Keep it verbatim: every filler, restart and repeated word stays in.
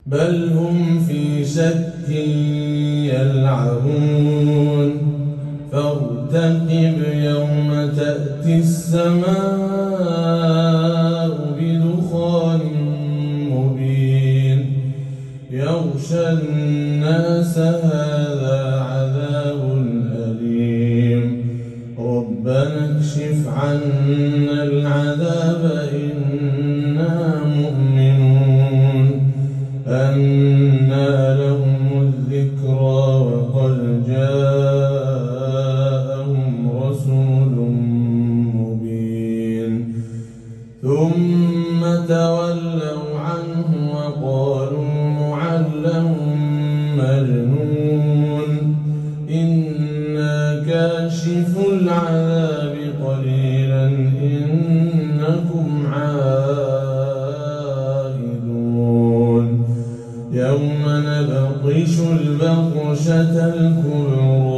بل هم في شك يلعبون فارتقب يوم تأتي السماء بدخان مبين يغشى الناس هذا عذاب أليم ربنا اكشف عنا العذاب إنا مؤمنون أنى لهم الذكرى وقد جاءهم رسول مبين ثم تولوا عنه وقالوا معلم مجنون إنا كاشف العذاب قليلا إنكم عائدون يوم نبطش البطشة الكبرى